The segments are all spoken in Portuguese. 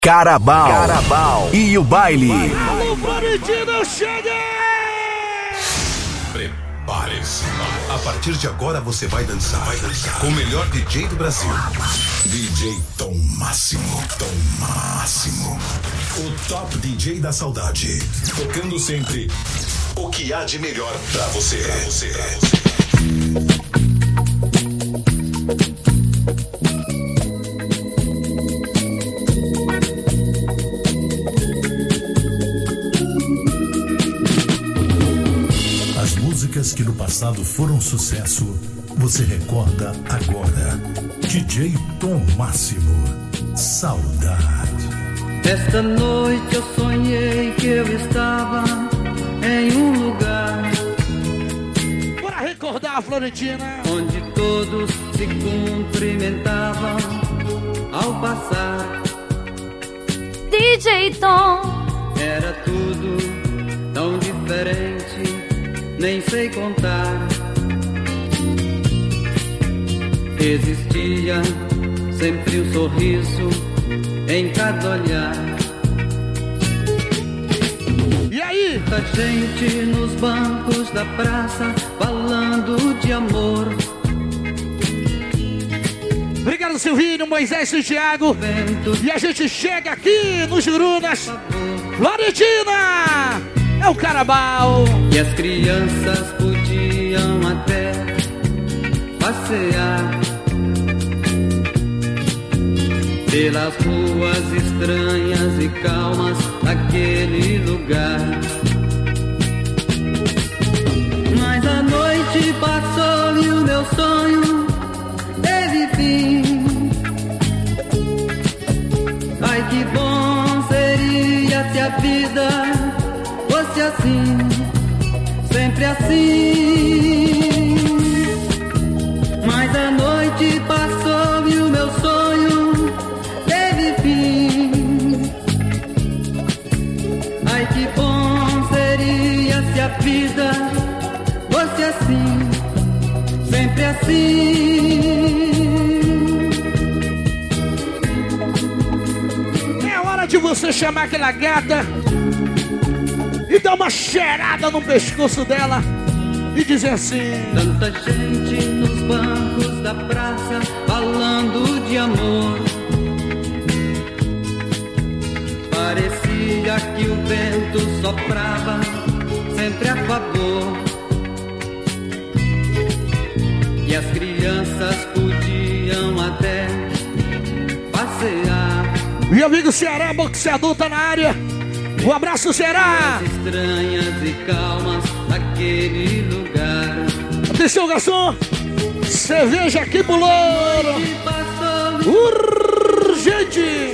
Carabao e o baile. Alô, Florentina, chega! Prepare-se. A partir de agora você vai dançar. Com o melhor DJ do Brasil. DJ Tom Máximo. O top DJ da saudade. Tocando sempre o que há de melhor pra você. As músicas que no passado foram sucesso, você recorda agora. DJ Tom Máximo. Saudade. Esta noite eu sonhei que eu estava em um lugar. Bora recordar, Florentina. Onde todos se cumprimentavam ao passar. DJ Tom. Era tudo tão diferente, nem sei contar. Existia sempre um sorriso em cada olhar. E aí? Muita gente nos bancos da praça falando de amor. Obrigado, Silvinho, Moisés e Thiago. E a gente chega aqui no Jurunas. Florentina é o Carabao. E as crianças podiam até passear pelas ruas estranhas e calmas daquele lugar. Mas a noite passou e o meu sonho teve fim. Ai, que bom seria se a vida fosse assim, sempre assim. Mas a noite passou e o meu sonho teve fim. Ai, que bom seria se a vida fosse assim, sempre assim. É hora de você chamar aquela gata e dar uma cheirada no pescoço dela e dizer assim: tanta gente nos bancos da praça falando de amor. Parecia que o vento soprava sempre a favor. E as crianças podiam até passear. Meu amigo Ceará, boxeador, tá na área. Um abraço, Ceará. Estranhas e calmas daquele lugar. Atenção, garçom. Cerveja aqui pro louro. Urgente.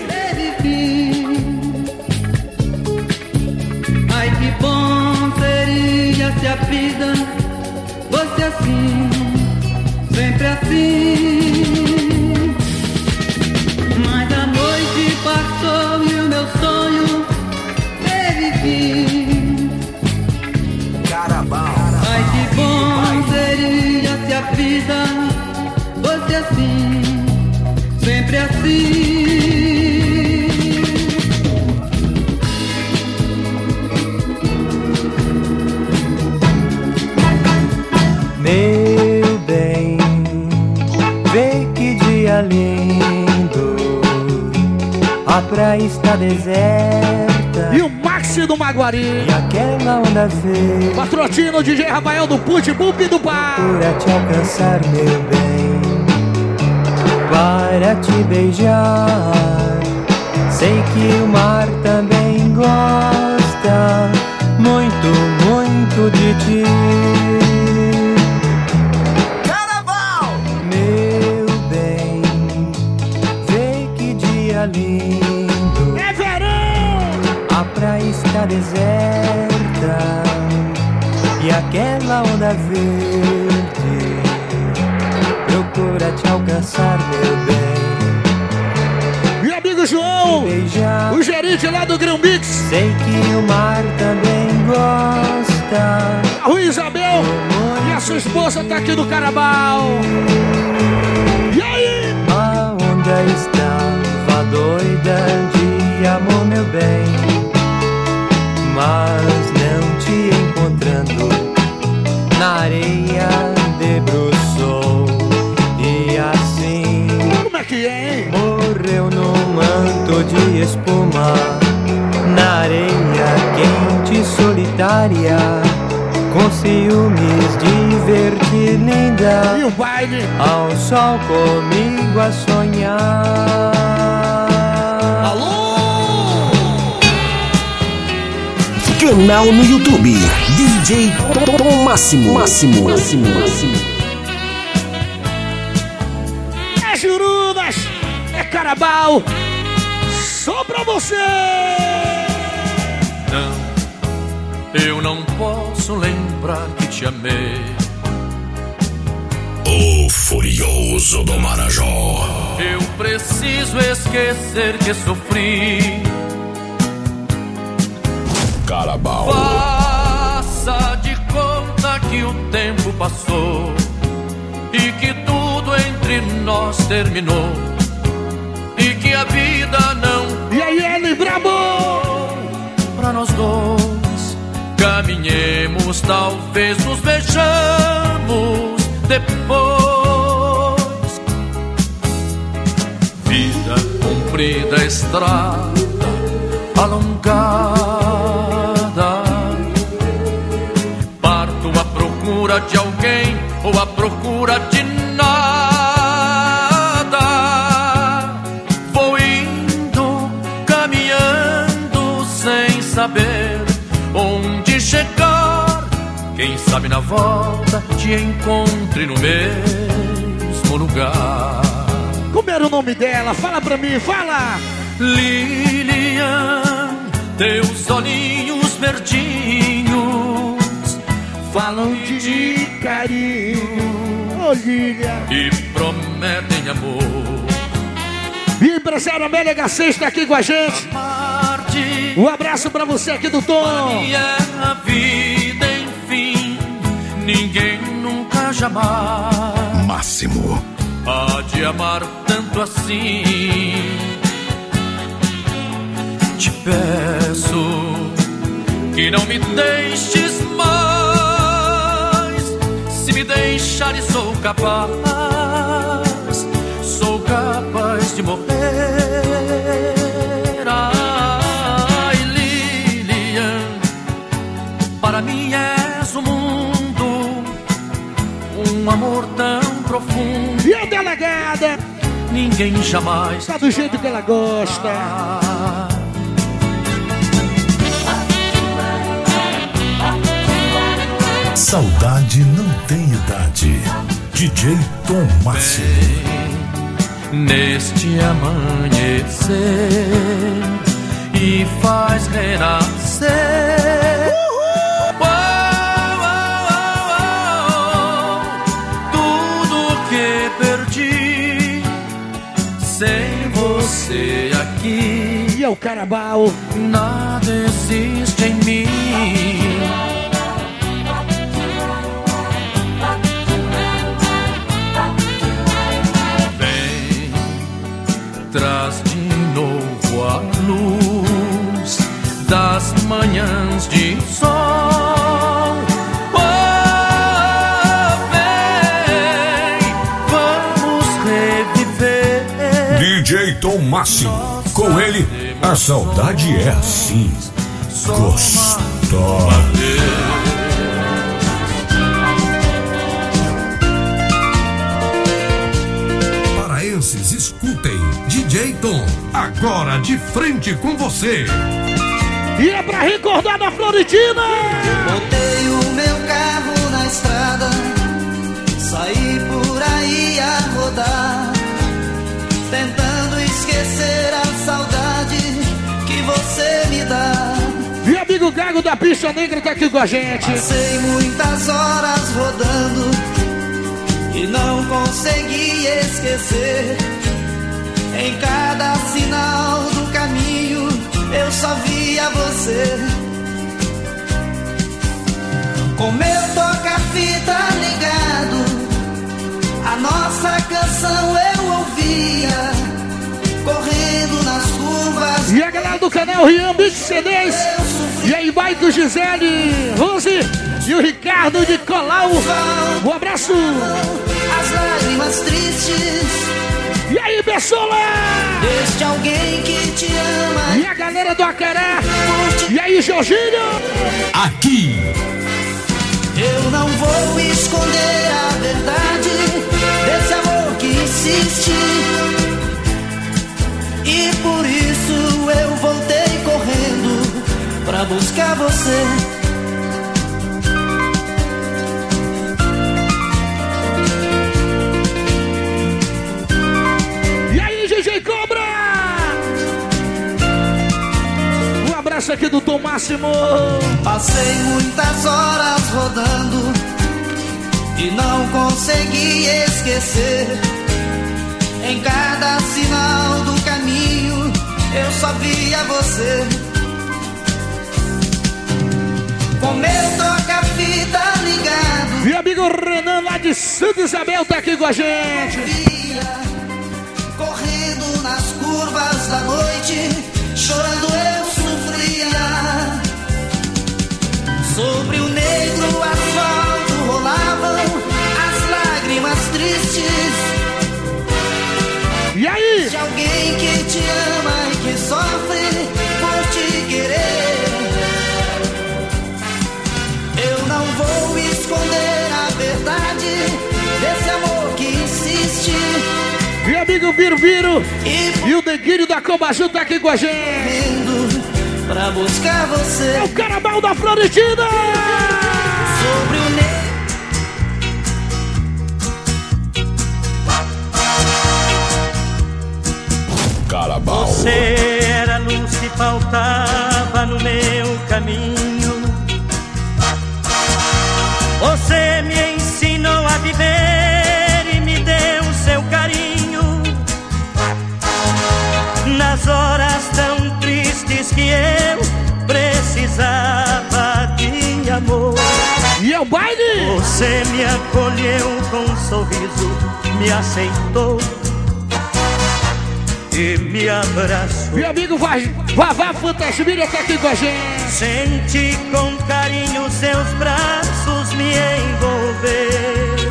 Ai, que bom seria se a vida fosse assim, sempre assim. Mas a noite passou e o meu sonho teve fim. Carabao. Ai, que bom seria se a vida fosse assim, sempre assim. Meu bem, vê que dia lindo. A praia está deserta E o Maxi do Maguari. e aquela onda verde Patrocínio DJ Rafael do Pitbull e do Par. procura te alcançar, meu bem, para te beijar. Sei que o mar também gosta muito, muito de ti. Meu bem, vê que dia lindo. É verão. A praia está deserta e aquela onda verde procura te alcançar, meu bem. Meu amigo João, Beijar. o gerente lá do Grão Mix. Sei que o mar também gosta. A Rua Isabel e a sua esposa tá aqui no Carabao. E aí? A onda estava doida de de espuma, na areia quente e solitária, com ciúmes de ver-te linda, E o baile? ao sol comigo a sonhar. Alô? Canal no YouTube, DJ Tom Máximo. É Jurunas, é Carabao, só pra você! Não, eu não posso lembrar que te amei. O Furioso do Marajó. Eu preciso esquecer que sofri. Carabao. Faça de conta que o tempo passou e que tudo entre nós terminou e que a vida não E aí, ele, brabo! pra nós dois. Caminhemos, talvez nos vejamos depois. Vida comprida, estrada alongada, parto à procura de alguém ou à procura de nada. Vou indo, caminhando sem saber onde chegar. Quem sabe na volta te encontre no mesmo lugar. Como era o nome dela? Fala pra mim, fala! Lilian, teus olhinhos verdinhos Falam de carinho, ô Lilian. e prometem amor. E o empresário Amélia H6 está aqui com a gente. Amar-te Um abraço pra você aqui do Tom. e é a vida, enfim. Ninguém nunca jamais Máximo. há de amar tanto assim. Te peço que não me deixes mais. Se me deixares sou capaz de morrer. Ai, Lilian, para mim és o mundo, um amor tão profundo. E a delegada? Ninguém jamais Tá do jeito que ela gosta. Saudade não tem idade. DJ Tom Máximo. Neste amanhecer e faz renascer. Tudo que perdi sem você aqui. E é o Carabao. Nada existe em mim. Traz de novo a luz das manhãs de sol. Oh, vem, vamos reviver. DJ Tom Máximo. Com ele, a saudade é assim. Gostosa. Paraenses, escutem. DJ Tom, agora de frente com você. E é pra recordar da Floridina. Botei o meu carro na estrada, saí por aí a rodar, tentando esquecer a saudade que você me dá. E amigo Gago da Pista Negra tá aqui com a gente. Passei muitas horas rodando e não consegui esquecer. Em cada sinal do caminho eu só via você. Com meu toca-fita ligado, a nossa canção eu ouvia, correndo nas curvas. E a galera do canal Rian Beat CDs. E aí vai do Gisele, Rose e o Ricardo de Colau. Um abraço. As lágrimas tristes E aí, Bessola? Este alguém que te ama. E a galera do Acaré? E aí, Jorginho? Aqui. Eu não vou esconder a verdade desse amor que insiste. E por isso eu voltei correndo pra buscar você. E aí, DJ Cobra? Um abraço aqui do Tom Máximo. Passei muitas horas rodando e não consegui esquecer. Em cada sinal do caminho eu só via você. Com meu toca-fita ligado. Meu amigo Renan lá de Santa Isabel tá aqui com a gente. Correndo nas curvas da noite, chorando eu sofria. Sobre o negro asfalto rolavam as lágrimas tristes. E aí? De alguém que te ama e que sofre por te querer. Eu não vou esconder a verdade desse amor que insiste. Meu amigo Birubiru e o Neguinho da Cobaju tá aqui com a gente. Pra buscar você. É o Carabal da Florentina. Sobre o negro. Carabal. Você era a luz que faltava no meu caminho. Você me ensinou a viver e me deu seu carinho. Nas horas tão tristes que eu precisava de amor. E é o baile! Você me acolheu com um sorriso, me aceitou e me abraçou. Meu amigo Vavá Fantasmília tá aqui com a gente. Senti com carinho seus braços me envolver.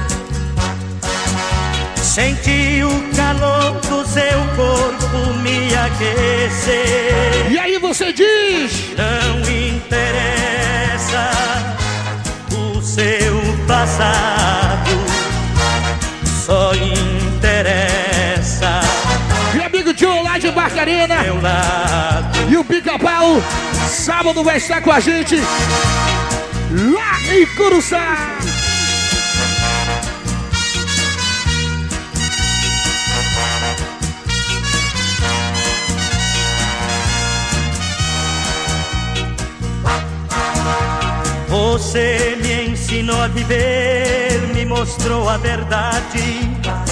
Senti o calor do seu corpo me aquecer. E aí você diz? Não interessa o seu passado, só interessa meu amigo Joe lá de Barcarena meu lado. E o Pica-Pau sábado vai estar com a gente lá em Curuçá. Você me ensinou a viver, me mostrou a verdade.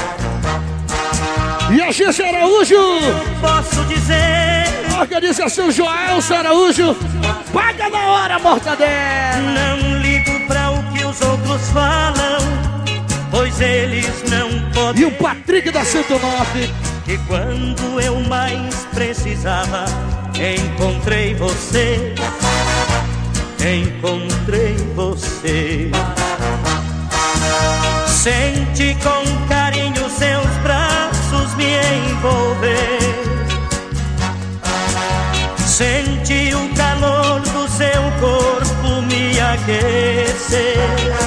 E a Gícia Araújo, posso dizer, Organização Joelson Araújo, paga na hora, mortadela. Não ligo pra o que os outros falam, pois eles não podem. E o Patrick da Santo Norte. Que quando eu mais precisava, encontrei você. Encontrei você. Senti com carinho seus braços me envolver. Senti o calor do seu corpo me aquecer.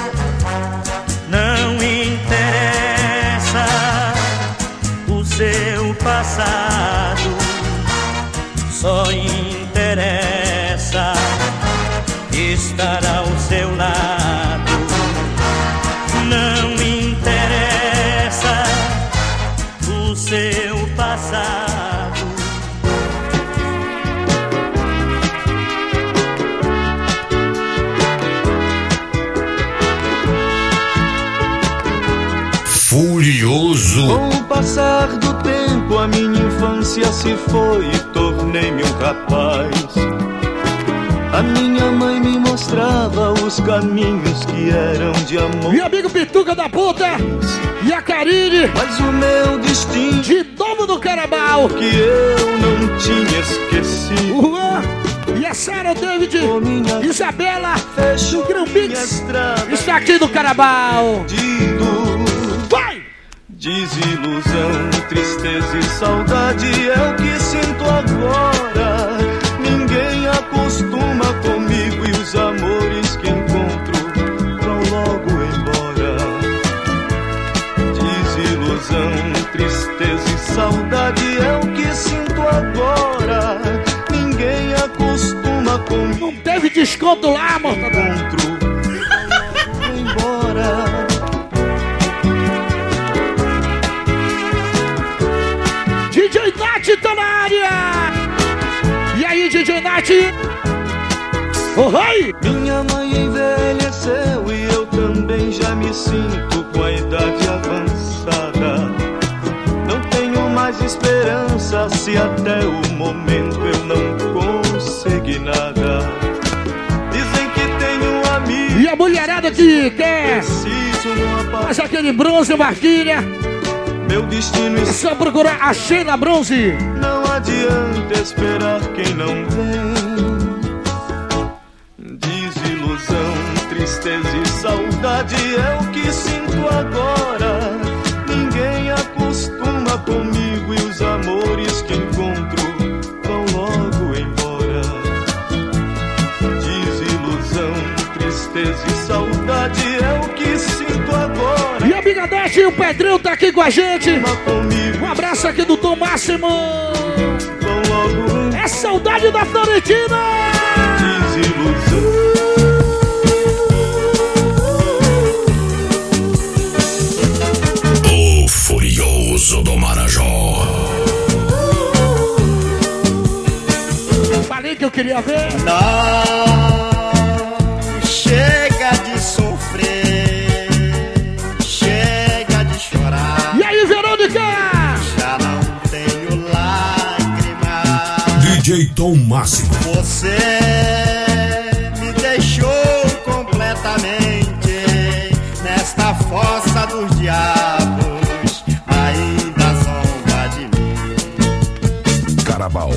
Não interessa o seu passado, só interessa estar ao seu lado. Não interessa o seu passado. Furioso. Com o passar do tempo a minha infância se foi e tornei-me um rapaz. A minha mãe me mostrava os caminhos que eram de amor. Meu amigo Pituca da Puta e a Karine, mas o meu destino de novo no Carabal, que eu não tinha esquecido. O Juan e a Sarah David, Isabela, do Grão Mix, está aqui no Carabal. Vai! Desilusão, tristeza e saudade é o que sinto agora. Ninguém acostuma comigo e os amores que encontro vão logo embora. Desilusão, tristeza e saudade é o que sinto agora. Ninguém acostuma comigo. Não teve desconto lá, Mortadela. Encontro vão embora. DJ Nath tá na área! E aí, DJ Nath? Oi! Minha mãe envelheceu e eu também já me sinto com a idade avançada. Não tenho mais esperança se até o momento eu não consegui nada. Dizem que tenho amigo. E a mulherada que quer faz aquele bronze Marquilha. Meu destino é só procurar a Sheila Bronze. Não adianta esperar quem não vem. Desilusão, tristeza e saudade é o que sinto agora. Ninguém acostuma comigo e os amores que encontro vão logo embora. Desilusão, tristeza e saudade é o que sinto agora. E a Bigadete e o Pedrinho tá aqui com a gente. Um abraço aqui do Tom Máximo. É saudade da Florentina. Desilusão. O Furioso do Marajó. Falei que eu queria ver. Não chega de sofrer, chega de chorar. E aí, Verônica? Já não tenho lágrimas. DJ Tom Máximo. Você me deixou completamente nesta fossa dos diabos, ainda zomba de mim. Carabao.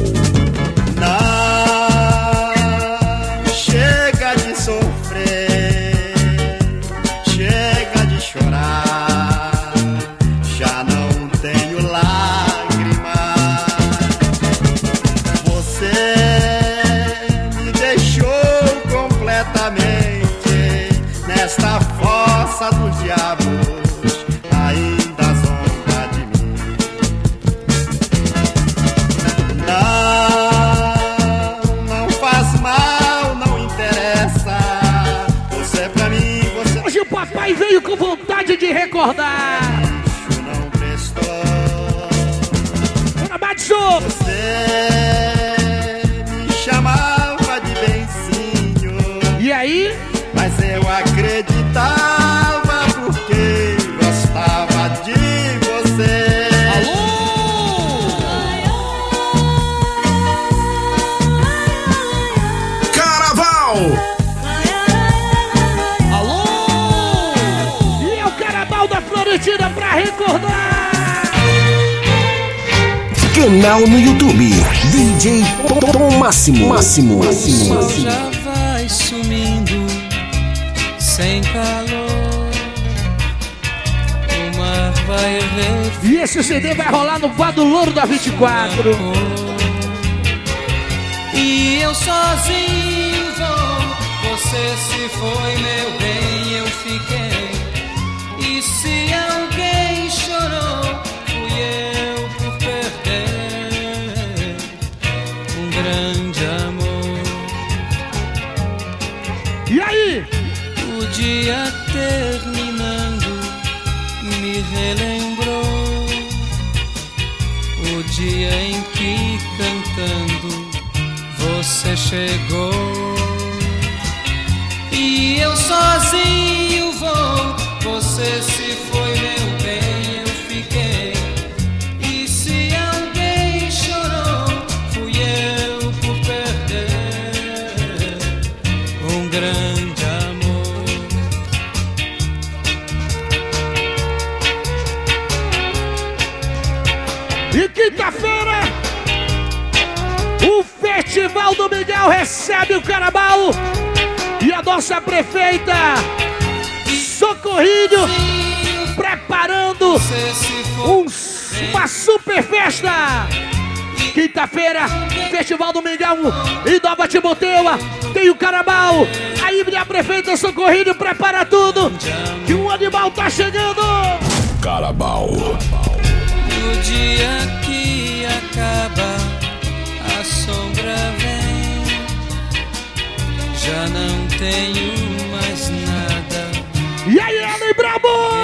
Não chega de sofrer, chega de chorar. Já não tenho lágrimas. Você me deixou completamente nesta fossa dos diabos, ainda zomba de mim. Não faz mal, não interessa. Você pra mim, você. Hoje o papai veio com vontade de recordar. Isso não prestou. Bora, Batson! Você me chamava de benzinho. E aí? Mas eu acreditava porque gostava de você. Carnaval! Alô! E é o Carnaval da Florentina pra recordar! Canal no YouTube, DJ Tom Máximo. O sol já vai sumindo, sem calor. O mar vai E esse CD vai rolar no Vado Louro da 24. E eu sozinho vou, você se foi, meu bem, eu fiquei. E se alguém chorou, fui eu por perder um grande amor. E aí? O dia terminando me relembrou o dia em que cantando você chegou. E eu sozinho vou, você se foi, meu bem, eu fiquei. E se alguém chorou, fui eu por perder um grande amor. E quinta-feira, o Festival do Miguel recebe o Carnaval. E a nossa prefeita Socorrinho preparando uma super festa. Quinta-feira, Festival do Mingau em Nova Timoteua. Tem o Carabao. A Híbrida Prefeita Socorrido prepara tudo. Que o animal tá chegando. Carabao. No dia que acaba, a sombra vem. Já não tenho mais nada. E aí, Ellen Brabo!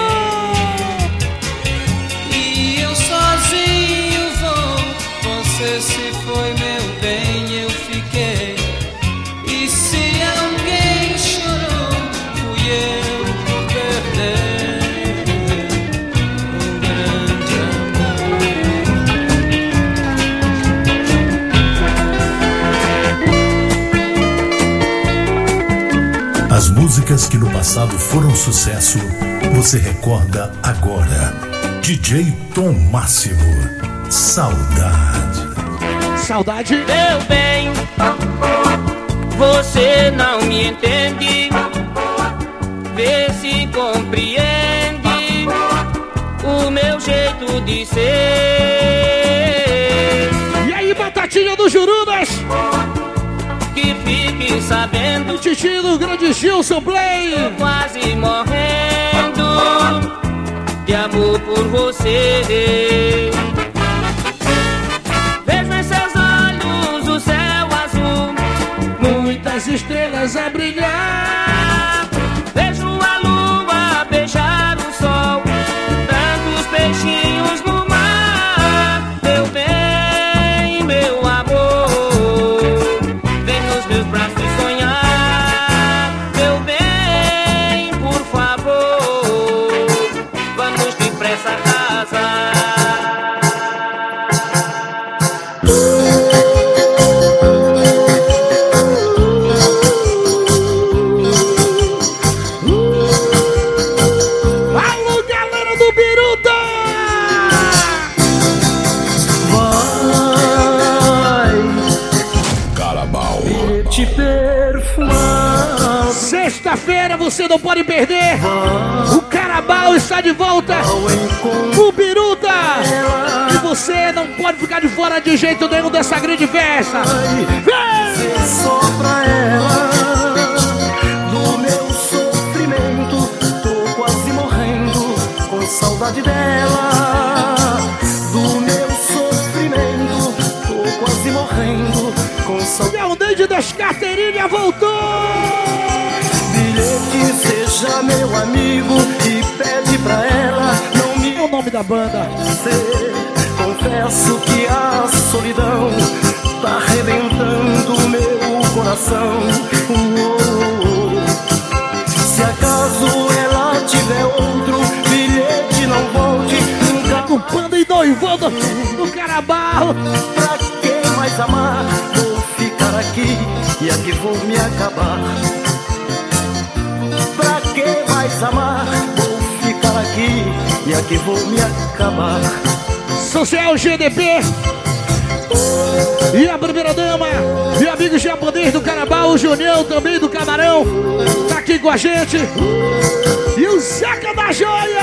E eu sozinho vou. Você se foi, meu bem, eu fiquei. E se alguém chorou, fui eu por perder um grande amor. As músicas que no passado foram sucesso, você recorda agora. DJ Tom Máximo. Saudade. Saudade. Meu bem, você não me entende. Vê se compreende o meu jeito de ser. E aí, Batatinha do Jurunas? Que fique sabendo. O Titi do grande Gilson Play. Tô quase morrendo de amor por você. Muitas estrelas a brilhar. Vejo a lua beijar o sol, tantos peixinhos no mar. Meu bem, meu amor, vem nos meus braços sonhar. Meu bem, por favor, vamos depressa a casa. Sexta-feira você não pode perder. O Carabao está de volta. O Biruta. E você não pode ficar de fora de jeito nenhum dessa grande festa. Vem! Só pra ela, do meu sofrimento, tô quase morrendo com saudade dela. Do meu sofrimento, tô quase morrendo com saudade. O Neide das carteirinhas voltou. Bilhete, seja meu amigo e pede pra ela não me... É o nome da banda. Confesso que a solidão tá arrebentando o meu coração. Se acaso ela tiver outro bilhete, não volte nunca. Com panda e noivando no Carabao. Pra quem mais amar, vou ficar aqui e aqui vou me acabar. Pra quem mais amar, vou ficar aqui e aqui vou me acabar. Social GDP e a primeira dama, meu amigo japonês do Carabao, o Junião também do Camarão, tá aqui com a gente. E o Zeca da Joia,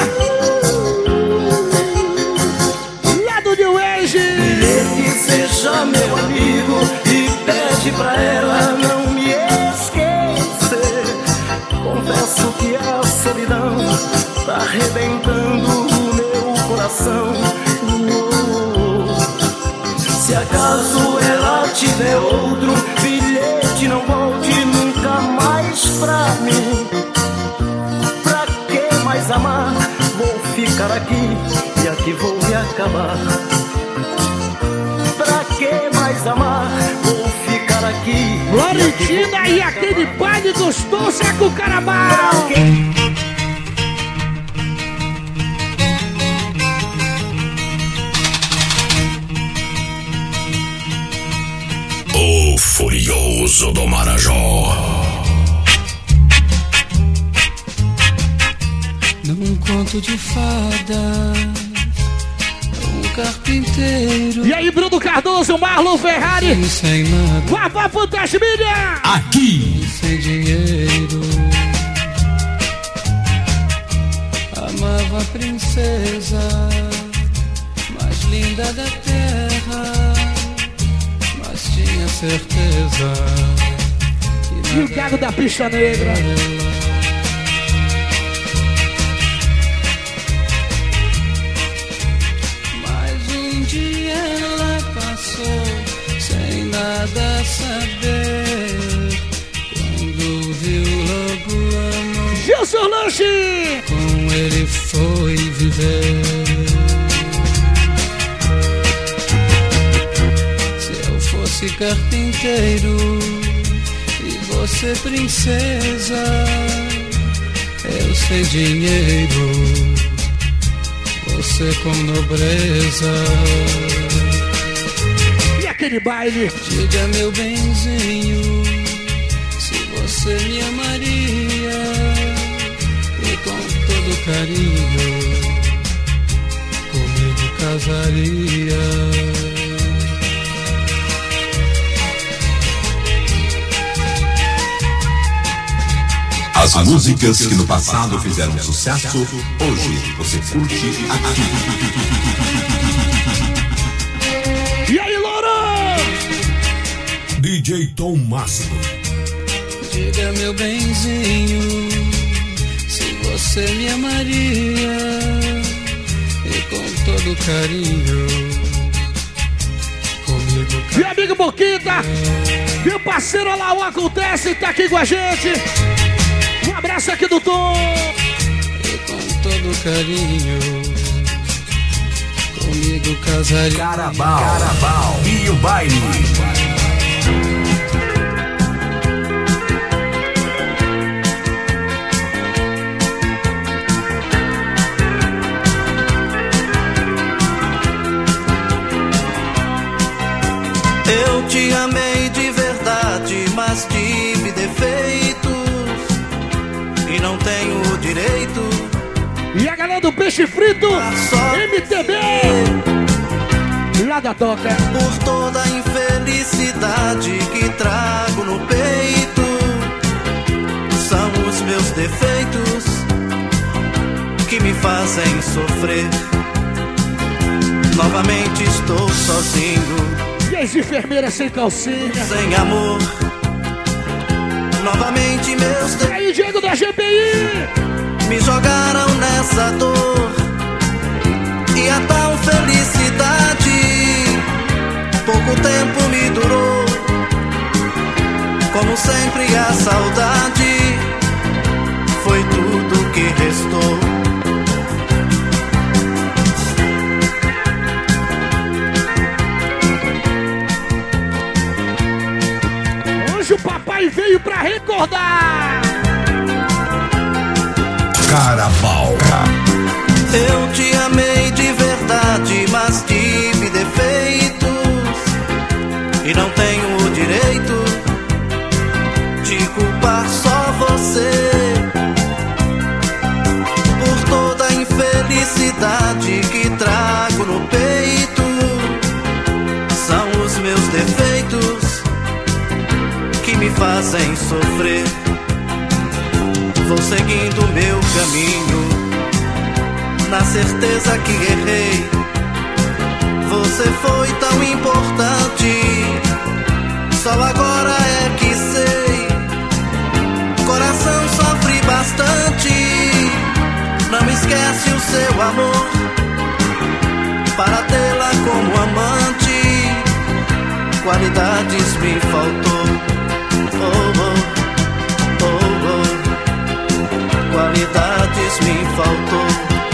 lá do New Age. Bilhete, seja meu amigo e pede pra ela não me esquecer. Confesso que a solidão tá arrebentando o meu coração. Se acaso ela tiver outro bilhete, não volte nunca mais pra mim. Pra que mais amar? Vou ficar aqui e aqui vou me acabar. Pra que mais amar? Vou ficar aqui. Florentina e aquele baile gostoso é com o Carabao. O Furioso do Marajó. Num conto de fadas, um carpinteiro. E aí, Bruno Cardoso, Marlon Ferrari, sem nada, Vavá Fantasmilha. Aqui, sem dinheiro, amava princesa mais linda da terra, mas tinha certeza que E o gago da pista negra. Mas um dia ela passou sem nada saber. Quando viu logo o amor, Gilson Lanche! com ele foi viver. Se eu fosse carpinteiro e você princesa, eu sem dinheiro, você com nobreza. E aquele baile? Diga, meu benzinho, se você me amaria, e com todo carinho comigo casaria. As músicas que no passado fizeram sucesso, hoje você curte aqui. E aí, Louro? DJ Tom Máximo. Diga, meu benzinho, se você me amaria, e com todo carinho comigo casaria. Meu amigo Boquita, meu parceiro lá, o Acontece, tá aqui com a gente. Um abraço aqui do Tom. E com todo carinho comigo casaria. Carabao e o baile. Eu te amei de verdade, mas tive defeitos e não tenho o direito. E a galera do Peixe Frito, MTB, lá da Toca. Por toda a infelicidade que trago no peito, são os meus defeitos que me fazem sofrer. Novamente estou sozinho, e as enfermeiras sem calcinha, sem amor. Novamente meus e aí, Diego da GPI, me jogaram nessa dor. E a tal felicidade pouco tempo me durou. Como sempre a saudade foi tudo que restou. hoje o papai veio pra recordar. Carabao. Eu te amei de verdade, mas tive defeitos e não tenho o direito de culpar só você. Por toda a infelicidade que trago no peito, são os meus defeitos que me fazem sofrer. Vou seguindo meu caminho, na certeza que errei. Você foi tão importante, só agora é que sei. Coração sofre bastante, não esquece o seu amor. Para tê-la como amante, qualidades me faltou. Oh, oh, oh, oh. Qualidades me faltou.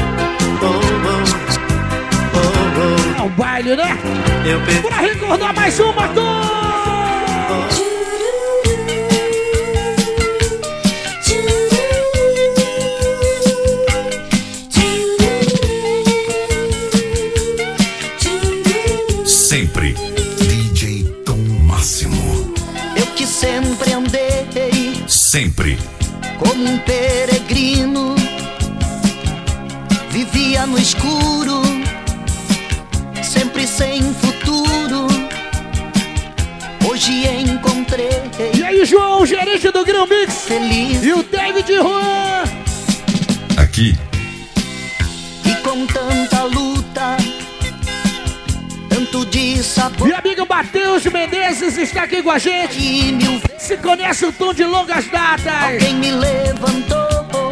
Oh, oh, oh, oh. É um baile, né? Eu perdi. Pra recordar mais uma, Tom! Sempre DJ Tom Máximo. Eu que sempre andei Sempre como um peregrino, vivia no escuro, sempre sem futuro. Hoje encontrei. E aí, João, gerente do Grão Mix, feliz. E o David Juan. aqui Meu amigo Matheus Menezes está aqui com a gente. Se conhece o tom de longas datas. Alguém me levantou,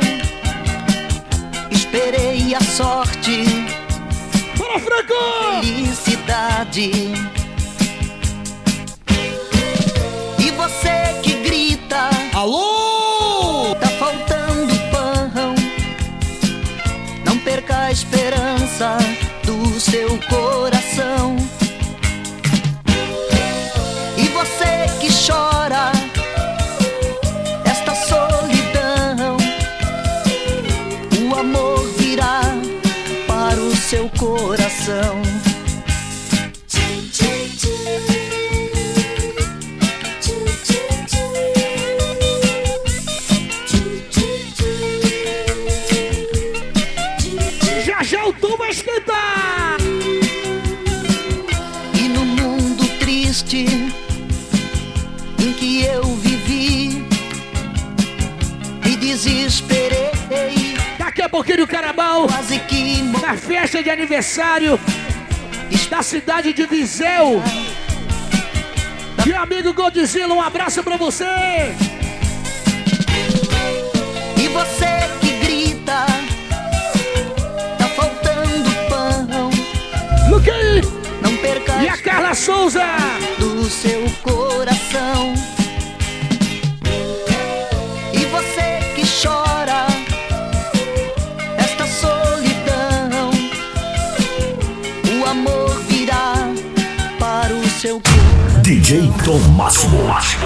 esperei a sorte. Fala, Franco! Felicidade. E você que grita: alô! Tá faltando pão. Não perca a esperança do seu coração. E você que chora esta solidão, o amor virá para o seu coração. Já já o tom vai esquentar. E no mundo triste em que eu vivi, me desesperei. Daqui a pouquinho o Carnaval, quase que na festa de aniversário da cidade de Viseu. Meu amigo Godzilla, um abraço pra você. E você que grita: tá faltando pão. Luquei! Não perca e a Carla Souza do seu coração. E você que chora esta solidão, o amor virá para o seu coração. DJ Tom Máximo.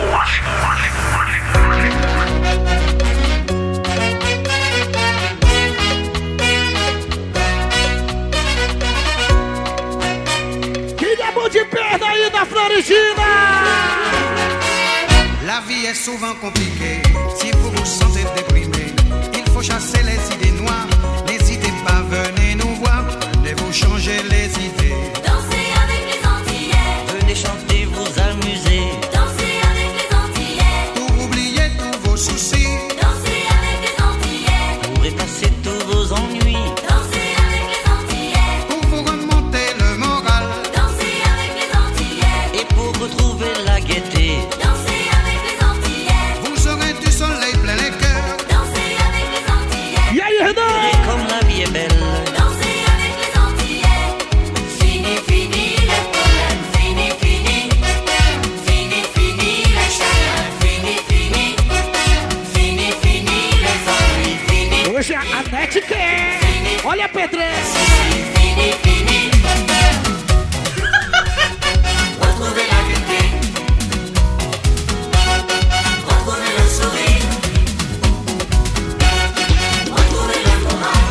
De perna aí da Floridina. La vie est souvent compliquée. Si vous vous sentez déprimé, il faut chasser les idées noires. N'hésitez pas, venez nous voir. Venez vous changer les idées. Dansez avec les Antillais. Venez chanter, vous amuser. Dansez avec les Antillais. Pour oublier tous vos soucis. Dansez avec les Antillais. Pour effacer tous vos ennuis. Dansez avec les Antillais. Pour vous remonter le moral. Retrouver la gaieté. Dansez avec les Antillais. Vous aurez du soleil plein les cœurs. Dansez avec les Antillais. Yeah, yeah, comme la vie est belle. Dansez avec les Antillais. Fini, fini les problèmes. Fini, fini. Fini, fini les chagrins. Fini, fini. Fini, fini les ennuis. Fini. Hoje a net quer. Olha a pedreira. Fini, fini. Retrouvez la gaieté, retrouvez le sourire, retrouvez le moral,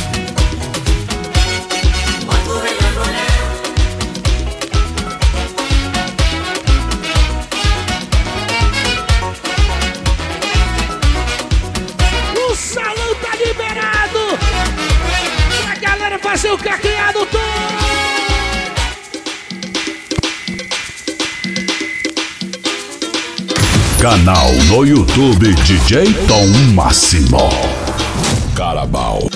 retrouvez le bonheur. O salão tá liberado pra galera fazer o caqueado todo. Canal no YouTube DJ Tom Máximo. Carnaval.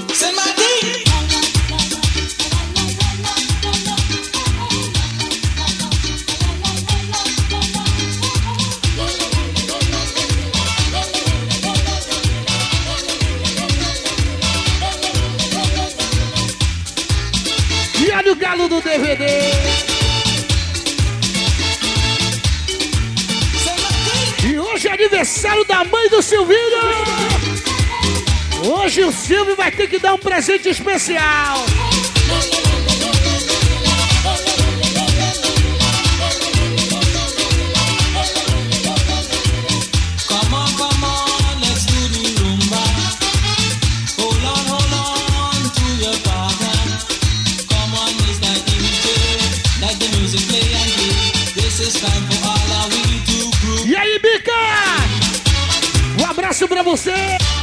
E olha o galo do DVD. E hoje é aniversário da mãe do Silvinho. Hoje o Silvio vai ter que dar um presente especial. E aí, Bica? Um abraço pra você.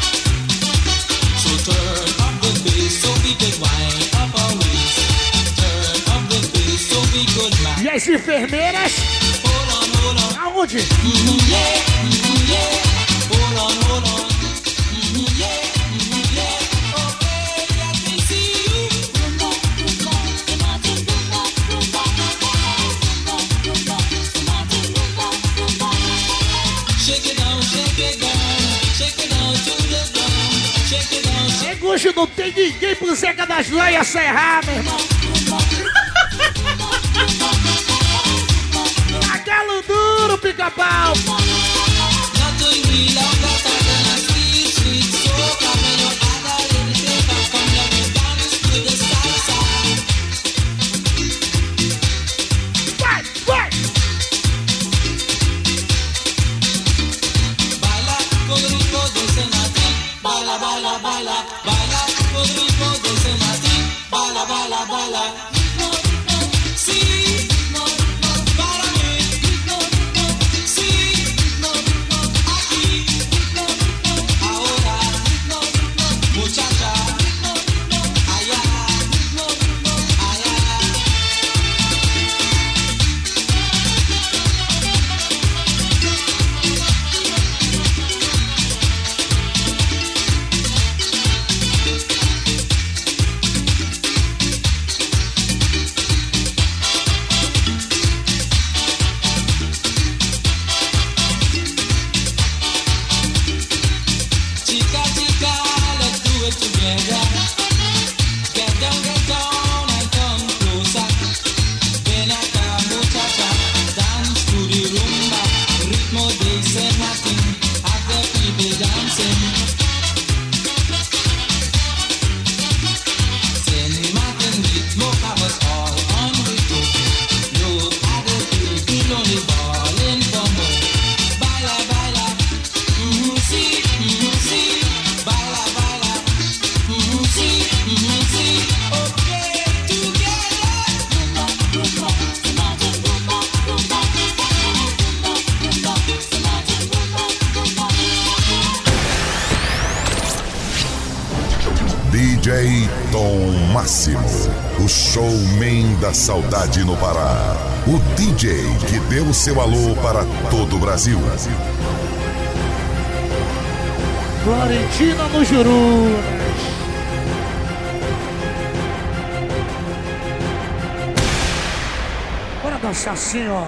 E as enfermeiras? Aonde? hoje não tem ninguém pro Zeca das Noias serrar, meu irmão. Aquela duro, pica-pau. Vai, vai. Baila, baila, baila, baila, con ritmo de Senatín. Baila, baila, baila. Sí, para mí. Sí, aquí. Ahora, muchacha. Allá, allá. Chica, chica, let's do it together. Get down and come closer. Ven acá, muchacha, dance to the rumba. Ritmo de Senatín, have the people dancing. Senatín ritmo covers all on the go. Look at the people only balling for more. Baila, baila, sí, sí. Baila, baila, sí, sí. Okay, DJ Tom Máximo, o showman da saudade no Pará. O DJ que deu seu alô para todo o Brasil. Florentina no Jurunas. Bora dançar assim, ó.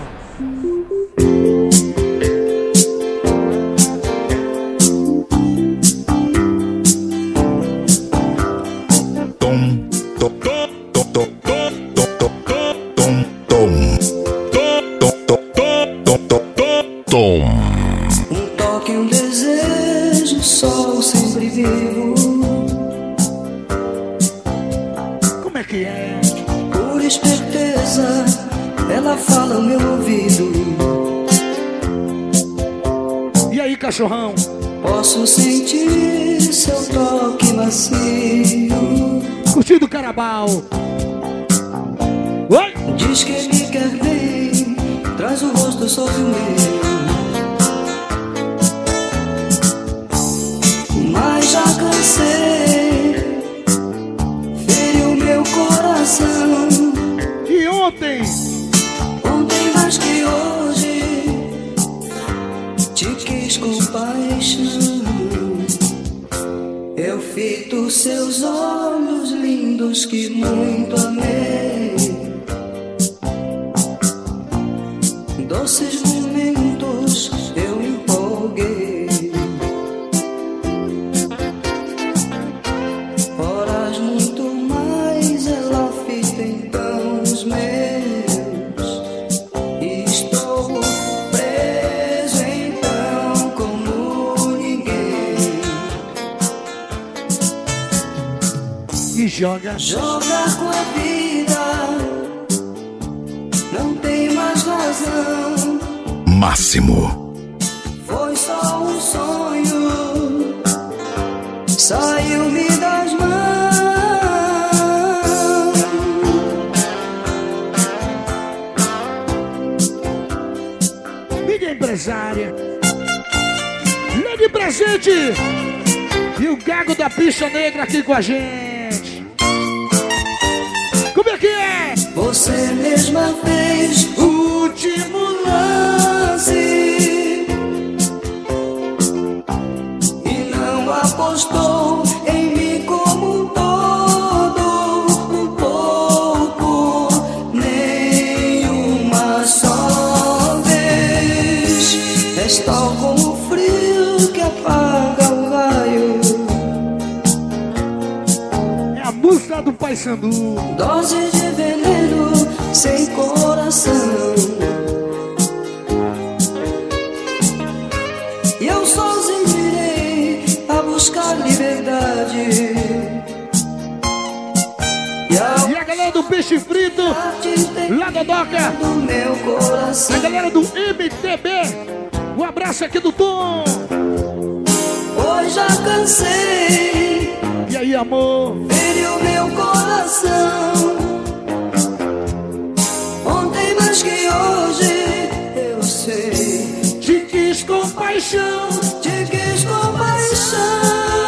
Tom, tom, tom, tom, tom, tom, tom, tom, tom. Um toque, um desejo, sol sempre vivo. Como é que é? Por esperteza, ela fala ao meu ouvido. E aí, cachorrão? Posso sentir seu toque macio. Curtindo o Carabao. Oi? Diz que me quer bem, traz o rosto sobre o meu. Mas já cansei, feriu meu coração. E ontem? Ontem mais que hoje, te quis com paixão. Eu fito seus olhos lindos que muito amei. Doces momentos eu empolguei. Horas muito mais ela fita então os meus. E estou preso então como ninguém. E joga. Joga com a vida, não tem mais razão. Máximo. Foi só um sonho, saiu-me das mãos. Minha empresária, Lady Presente e o Gago da Pista Negra aqui com a gente. Como é que é? Você mesma fez o último lance e não apostou em mim como um todo, um pouco, nem uma só vez. És tal como o frio que apaga o raio Usa do Pai Sandu. Dose de veneno sem coração. E eu sozinho irei a buscar liberdade. E a galera do Peixe Frito, lá da Doca. A galera do MTB. Um abraço aqui do Tom. Hoje já cansei. E aí, amor? Feriu meu coração. Ontem mais que hoje eu sei. Te quis com paixão. Te quis com paixão.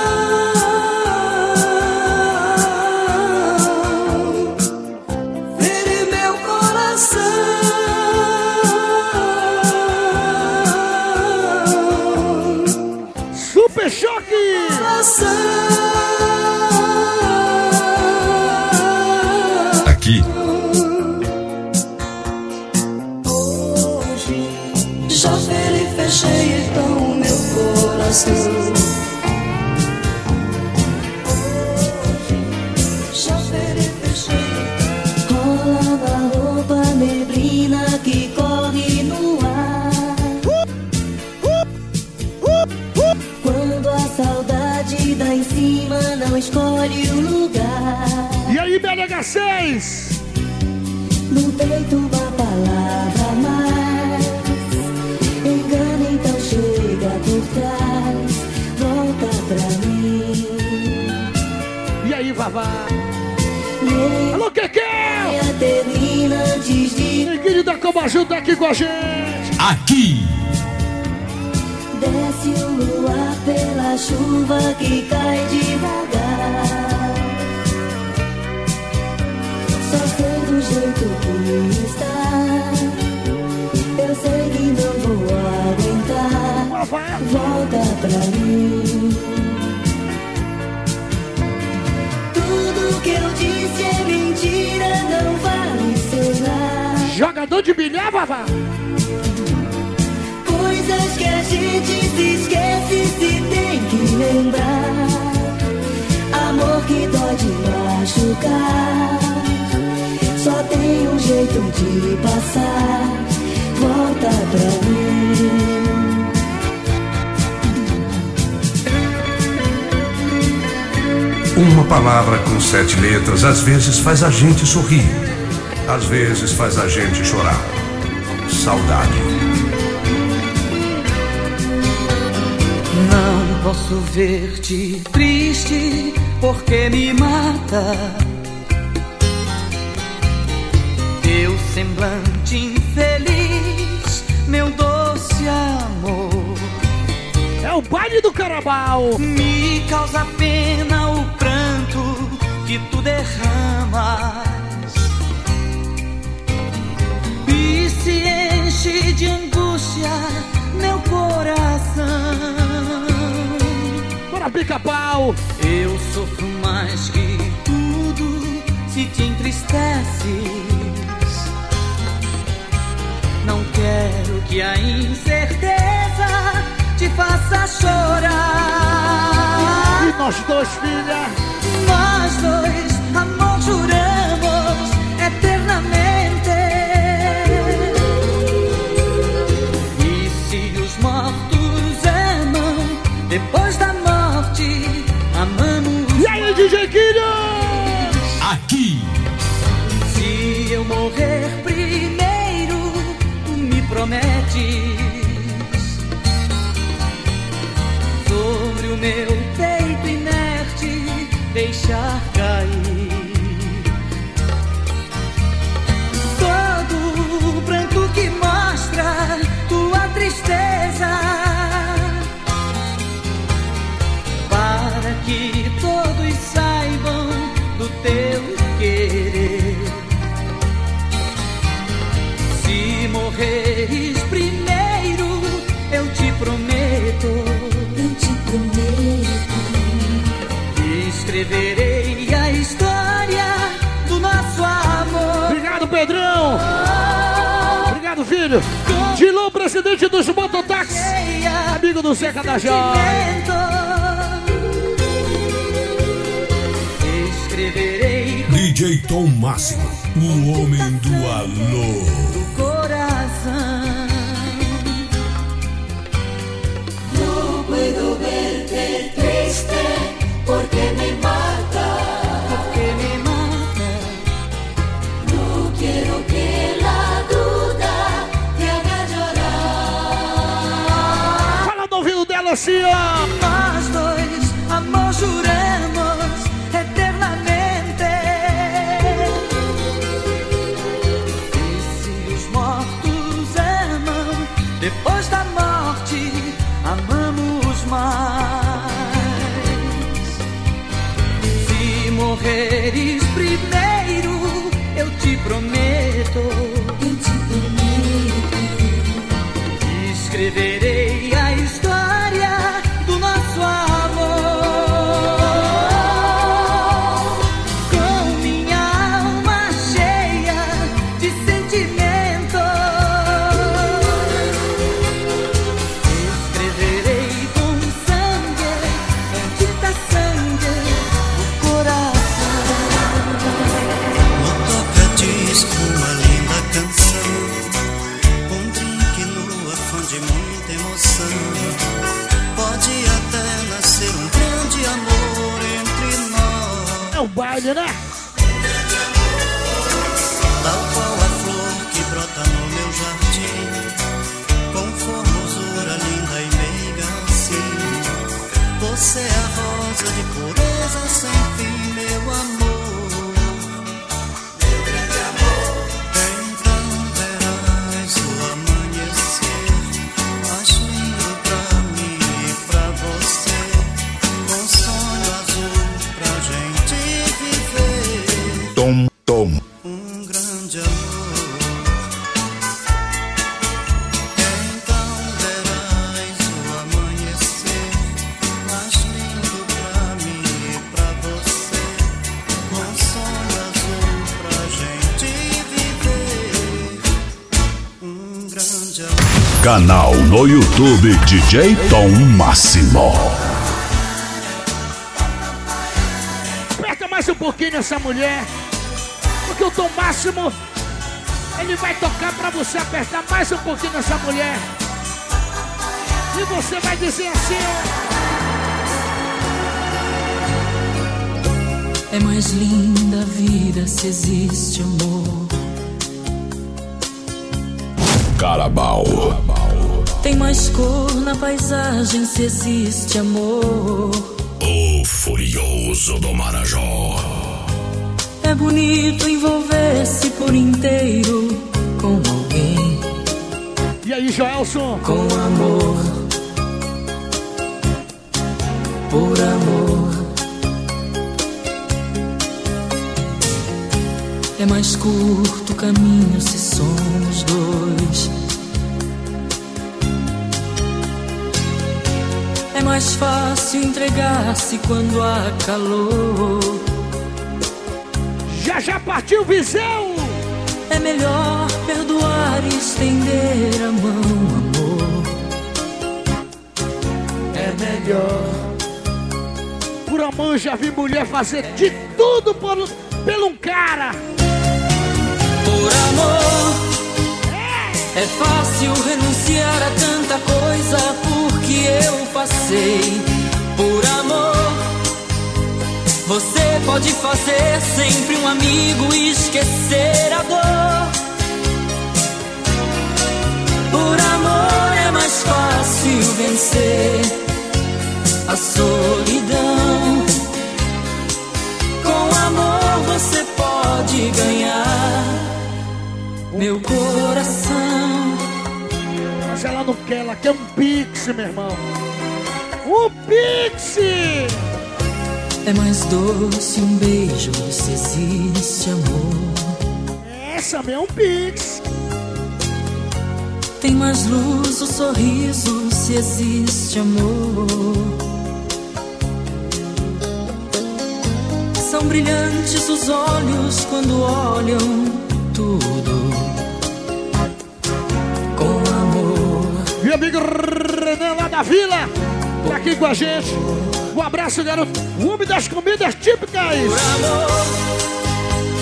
Feri meu coração. Super choque. Aqui. Hoje já feri, fechei então meu coração. Já feri, fechei. Rola da roupa, neblina que corre no ar. Quando a saudade dá em cima, não escolhe o lugar. E aí, BLH6? No peito uma palavra a mais. Engana, então chega por trás. Volta pra mim. E aí, Vavá? Alô, Kekel! Termina antes de Neguinho da Cobaju tá aqui com a gente. Aqui. desce o luar pela chuva que cai devagar. Só sei do jeito que está. Eu sei que não vou aguentar. Volta pra mim. Tudo que eu disse é mentira, não vale será. Jogador de bilhar, Vavá. Coisas que a gente se esquece, se tem que lembrar. Amor que dói de machucar. Só tem um jeito de passar. Volta pra mim. Uma palavra com 7 letras às vezes faz a gente sorrir, às vezes faz a gente chorar. Saudade. Não posso ver-te triste porque me mata. Teu semblante infeliz, meu doce amor. É o baile do Carabao. Me causa pena o pranto que tu derramas e se enche de angústia meu coração. Bora, pica-pau. Eu sofro mais que tudo se te entristeces. Não quero que a incerteza te faça chorar. E nós dois, filha? Nós dois, amor, juramos eternamente. E se os mortos amam, depois da morte, amamos. E aí, DJ Quilho? Aqui. Se eu morrer primeiro, tu me prometes sobre o meu peito inerte deixar cair todo o pranto que mostra tua tristeza, para que todos saibam do teu querer. Se morreres primeiro, eu te prometo, escreverei a história do nosso amor. Obrigado, Pedrão. Obrigado, filho. Dilon, presidente dos mototáxis, amigo do Seca da Joia. Escreverei DJ Tom Máximo, o homem do alô. Corazón, No puedo verte triste porque me mata. porque me mata. No quiero que la duda te haga llorar. Fala no ouvido dela assim, ó. Nós dois, amor, juramos eternamente. E se os mortos amam, depois da morte, amamos mais. Se morreres primeiro, eu te prometo. Escreverei a história do nosso amor com minha alma cheia de sentimento. Escreverei com sangue, tinta sangue, no coração. No toca-disco, uma linda canção, um drink no afã de muita emoção. Pode até nascer um grande amor entre nós. É o baile, né? Tal qual a flor que brota no meu jardim, com formosura linda e meiga assim. Você é a rosa de pureza sem fim, meu amor. Meu grande amor. Então verás o amanhecer mais lindo pra mim e pra você, com sonho azul pra gente viver. Tom, Tom. Um grande amor. Então verás o amanhecer mais lindo pra mim e pra você, com sonho azul pra gente viver. Um grande amor. Canal no YouTube DJ Tom Máximo. Aperta mais um pouquinho nessa mulher, porque o Tom Máximo, ele vai tocar pra você apertar mais um pouquinho nessa mulher. E você vai dizer assim, É mais linda a vida se existe amor. Carabao. Tem mais cor na paisagem se existe amor. O Furioso do Marajó. É bonito envolver-se por inteiro com alguém. E aí, Joelson? Com amor, por amor. É mais curto o caminho se somos dois. É mais fácil entregar-se quando há calor. Já partiu, Viseu! É melhor perdoar e estender a mão, amor. É melhor. Por amor, já vi mulher fazer de tudo pelo um cara. Por amor, é fácil renunciar a tanta coisa porque eu passei. Por amor, você pode fazer sempre um amigo e esquecer a dor. Por amor é mais fácil vencer a solidão. Com amor você pode ganhar meu coração. Mas ela não quer, ela quer um pix, meu irmão. Um pix! É mais doce um beijo se existe amor. Essa mesmo é um pix. Tem mais luz o sorriso se existe amor. São brilhantes os olhos quando olham tudo com amor. E amigo Renan lá da Vila, tá aqui com a gente. Um abraço, garoto. O homem das comidas típicas. Por amor,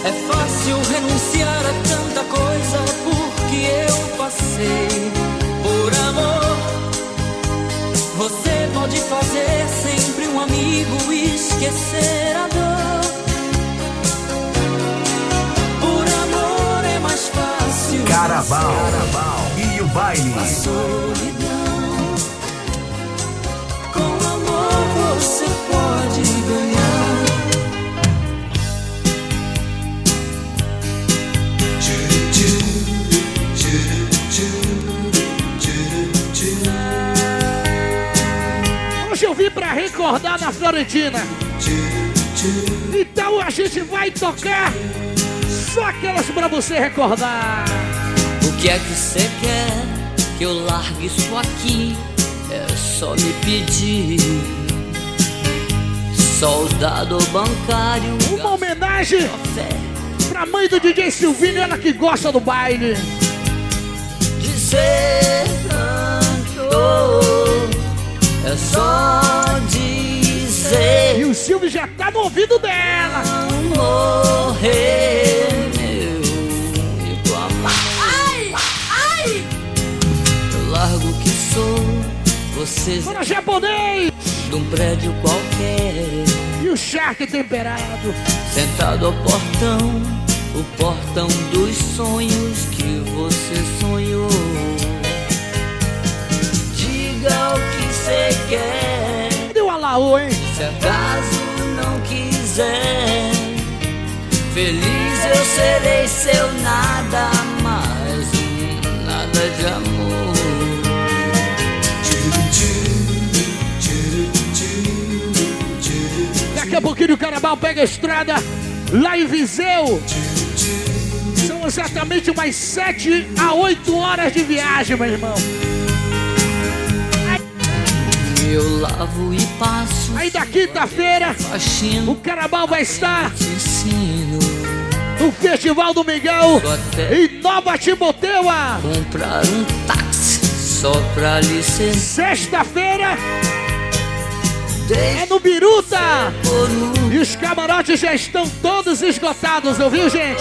É fácil renunciar a tanta coisa porque eu passei por amor. Você pode fazer sempre um amigo e esquecer a dor. Por amor é mais fácil. Carnaval e o baile. A solidão. Com amor você pode ganhar. Hoje eu vim pra recordar na Florentina. Então a gente vai tocar só aquelas pra você recordar. O que é que você quer que eu largue isso aqui? É só me pedir. Soldado bancário. Uma homenagem pra mãe do DJ Silvinho, ela que gosta do baile. Dizer cantor, é só dizer. E o Silvio já tá no ouvido dela. Morrer, meu único amor. Ai, ai. Eu largo que sou, você Bora, japonês! de um prédio qualquer. E o charque temperado. Sentado ao portão, o portão dos sonhos que você sonhou. Diga o que você quer. Cadê o Alaô, hein? Se acaso não quiser, feliz eu serei seu nada mais, nada de amor. Daqui a pouquinho o Carnaval pega a estrada lá em Viseu. São exatamente umas 7 a 8 horas de viagem, meu irmão. Eu lavo e passo. Aí da quinta-feira o Carnaval vai estar no Festival do Miguel em Nova Timoteua. Comprar um táxi só pra lhe ser. Sexta-feira é no Biruta. E os camarotes já estão todos esgotados, ouviu, gente?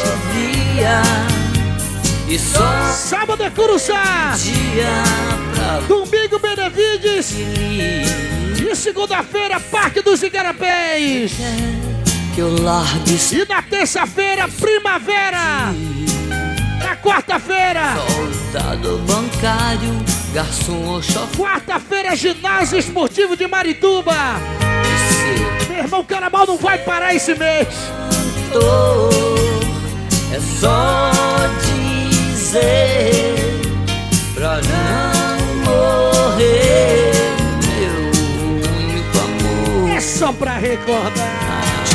E só sábado é Curuçá. Domingo Benevides. E segunda-feira Parque dos Igarapés. Que eu largue. E na terça-feira Primavera. Na quarta-feira soldado bancário, garçom ou chofer. Quarta-feira Ginásio Esportivo de Marituba. Meu irmão, o Carnaval não vai parar esse mês. É só dizer pra não morrer, meu único amor. É só pra recordar.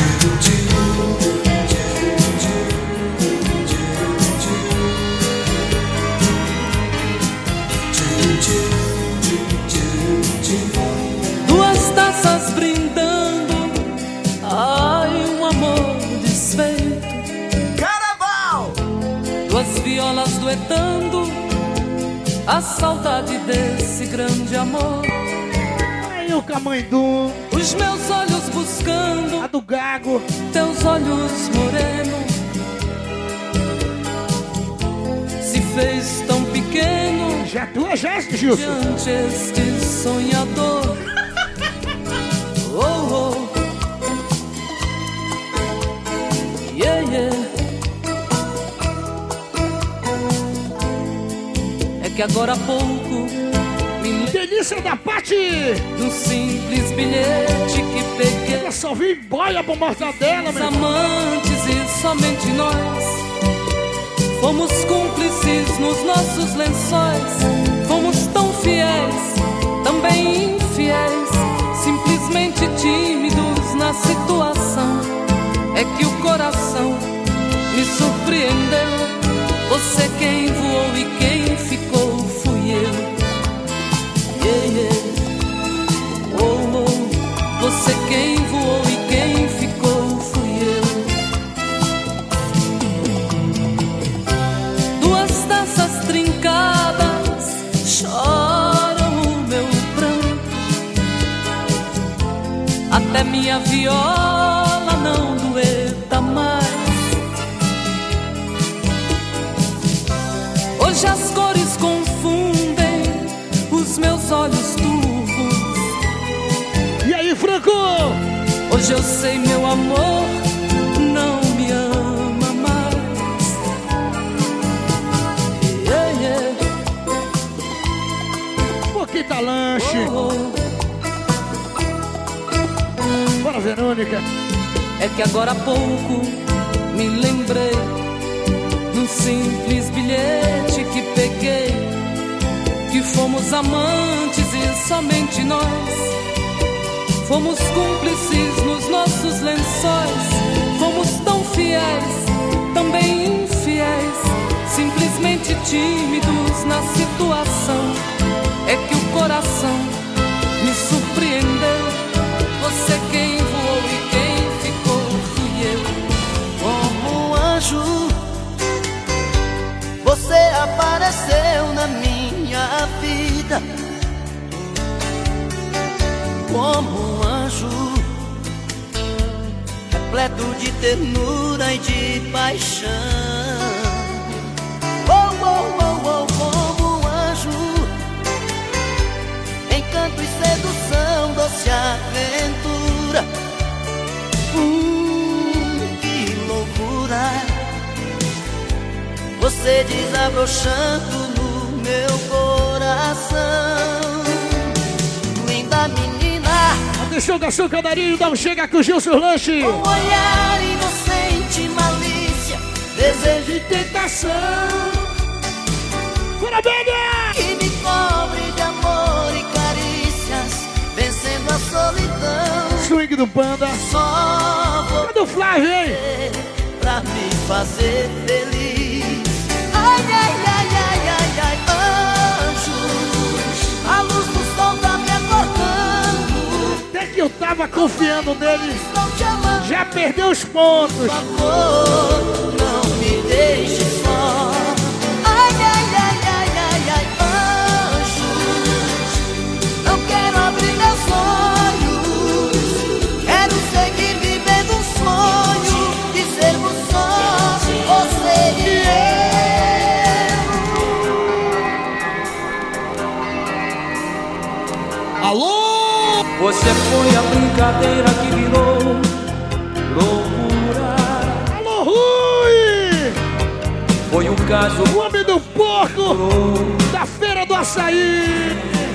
Duas taças brindando, ai, um amor desfeito. Carnaval! Duas violas duetando, a saudade desse grande amor. Aí o Camandu, os meus olhos buscando a do Gago, teus olhos morenos. Se fez tão pequeno, já tu é gesto, Gilson. Diante este sonhador. Oh, oh. Yeah, yeah. É que agora há pouco me delícia da Pati. num simples bilhete que peguei. Eu só vi boia pra mortadela, meu irmão. Amantes e somente nós fomos cúmplices nos nossos lençóis. Fomos tão fiéis, também infiéis, simplesmente tímidos na situação. É que o coração me surpreendeu. Você quem voou e quem ficou fui eu. Yeah, yeah. Oh, oh. Você quem voou e quem ficou fui eu. Duas taças trincadas choram o meu pranto. Até minha viola não dueta mais. Hoje as cores confundem os meus olhos turvos. E aí, Franco? Hoje eu sei, meu amor não me ama mais. Yeah, yeah. Boquita Lanche. Bora, Verônica. É que agora há pouco me lembrei num simples bilhete que peguei, que fomos amantes e somente nós fomos cúmplices nos nossos lençóis. Fomos tão fiéis, também infiéis, simplesmente tímidos na situação. É que o coração me surpreendeu. Você quem voou e quem ficou fui eu. Como um anjo, você apareceu na minha vida. Como um anjo, repleto de ternura e de paixão. Oh, oh, oh, oh, como um anjo, encanto e sedução, doce aventura. Que loucura, você desabrochando no meu coração. Linda menina, Atenção, garçom Canarinho, dá um chega com o Gilson Lanche. com olhar inocente, malícia, desejo e tentação. Bora, Benha! Que me cobre de amor e carícias, vencendo a solidão. Swing do Panda. Só Cadê o Flávio, hein? pra me fazer feliz. Ai, ai, ai, ai, ai, ai, anjos, a luz do sol tá me acordando. Até que eu tava confiando nele, Estou te amando, já perdeu os pontos. por favor, não me deixe só. Ai, ai, ai, ai, ai, ai, anjos, não quero abrir meus olhos, quero seguir vivendo um sonho de sermos só você e eu. Alô? Você foi a brincadeira que virou loucura. Alô, Rui! Foi o caso O homem do porco da Feira do Açaí.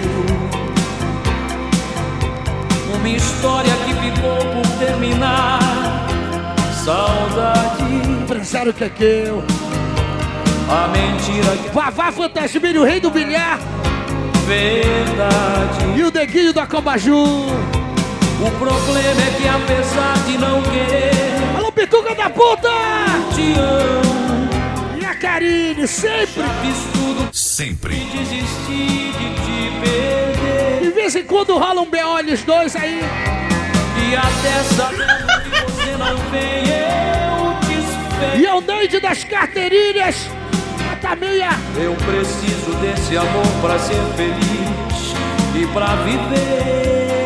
uma história que ficou por terminar. Saudade, Empresário Quequeu. a mentira que Vavá Fantasmírio, o rei do bilhar. verdade. E o Neguinho da Combaju. O problema é que apesar de não querer, Alô, Pituca da puta! te amo. E a Karine, sempre. Já fiz tudo Sempre. e desisti de te perder. De vez em quando rola um B.O. eles dois aí. E até sabendo que você não vem, eu te espero. E é o Neide das carteirinhas. Tá meia. Eu preciso desse amor pra ser feliz e pra viver.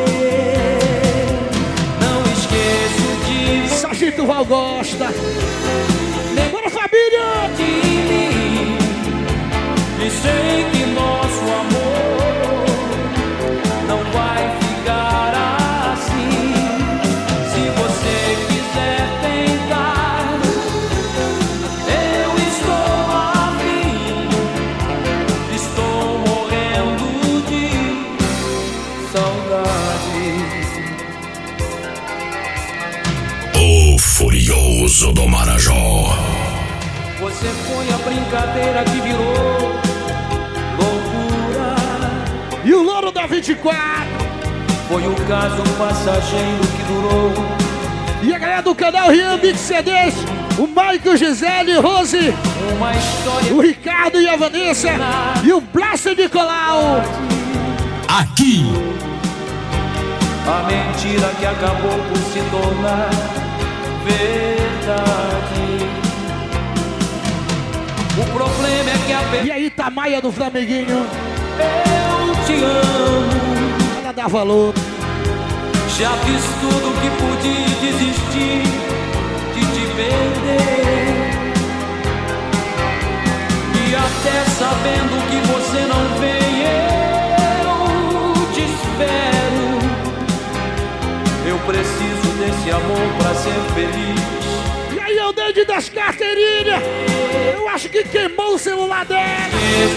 Não esqueço de Sargento Val gosta. Bora, família! mim. E sei que nosso amor não vai ficar assim. Se você quiser tentar, eu estou afim. Estou morrendo de saudade. O Furioso do Marajó. Você foi a brincadeira que virou loucura. E o Louro da 24. Foi o caso passageiro que durou. E a galera do canal Rian Mix CDs. O Michael, Gisele, Rose. Uma história O Ricardo e a Vanessa. E o Blácio Nicolau. Aqui. a mentira que acabou por se tornar verdade. O problema é que a E aí, Tamaia do Flamenguinho. eu te amo. Ela dá valor. Já fiz tudo que pude desistir de te perder. E até sabendo que você não vem, eu te espero. Eu preciso desse amor pra ser feliz. E aí, o Deide das carteirinhas, eu acho que queimou o celular dela.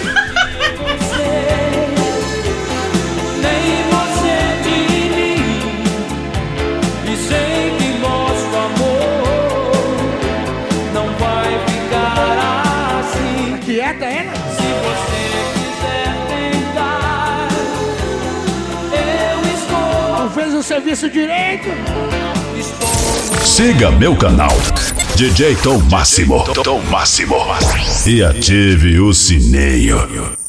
Nem você de mim. E sei que nosso amor não vai ficar assim. Quieta ela? Se você quiser tentar, eu estou. Não fez o serviço direito? Siga meu canal DJ Tom Máximo. E ative o sininho.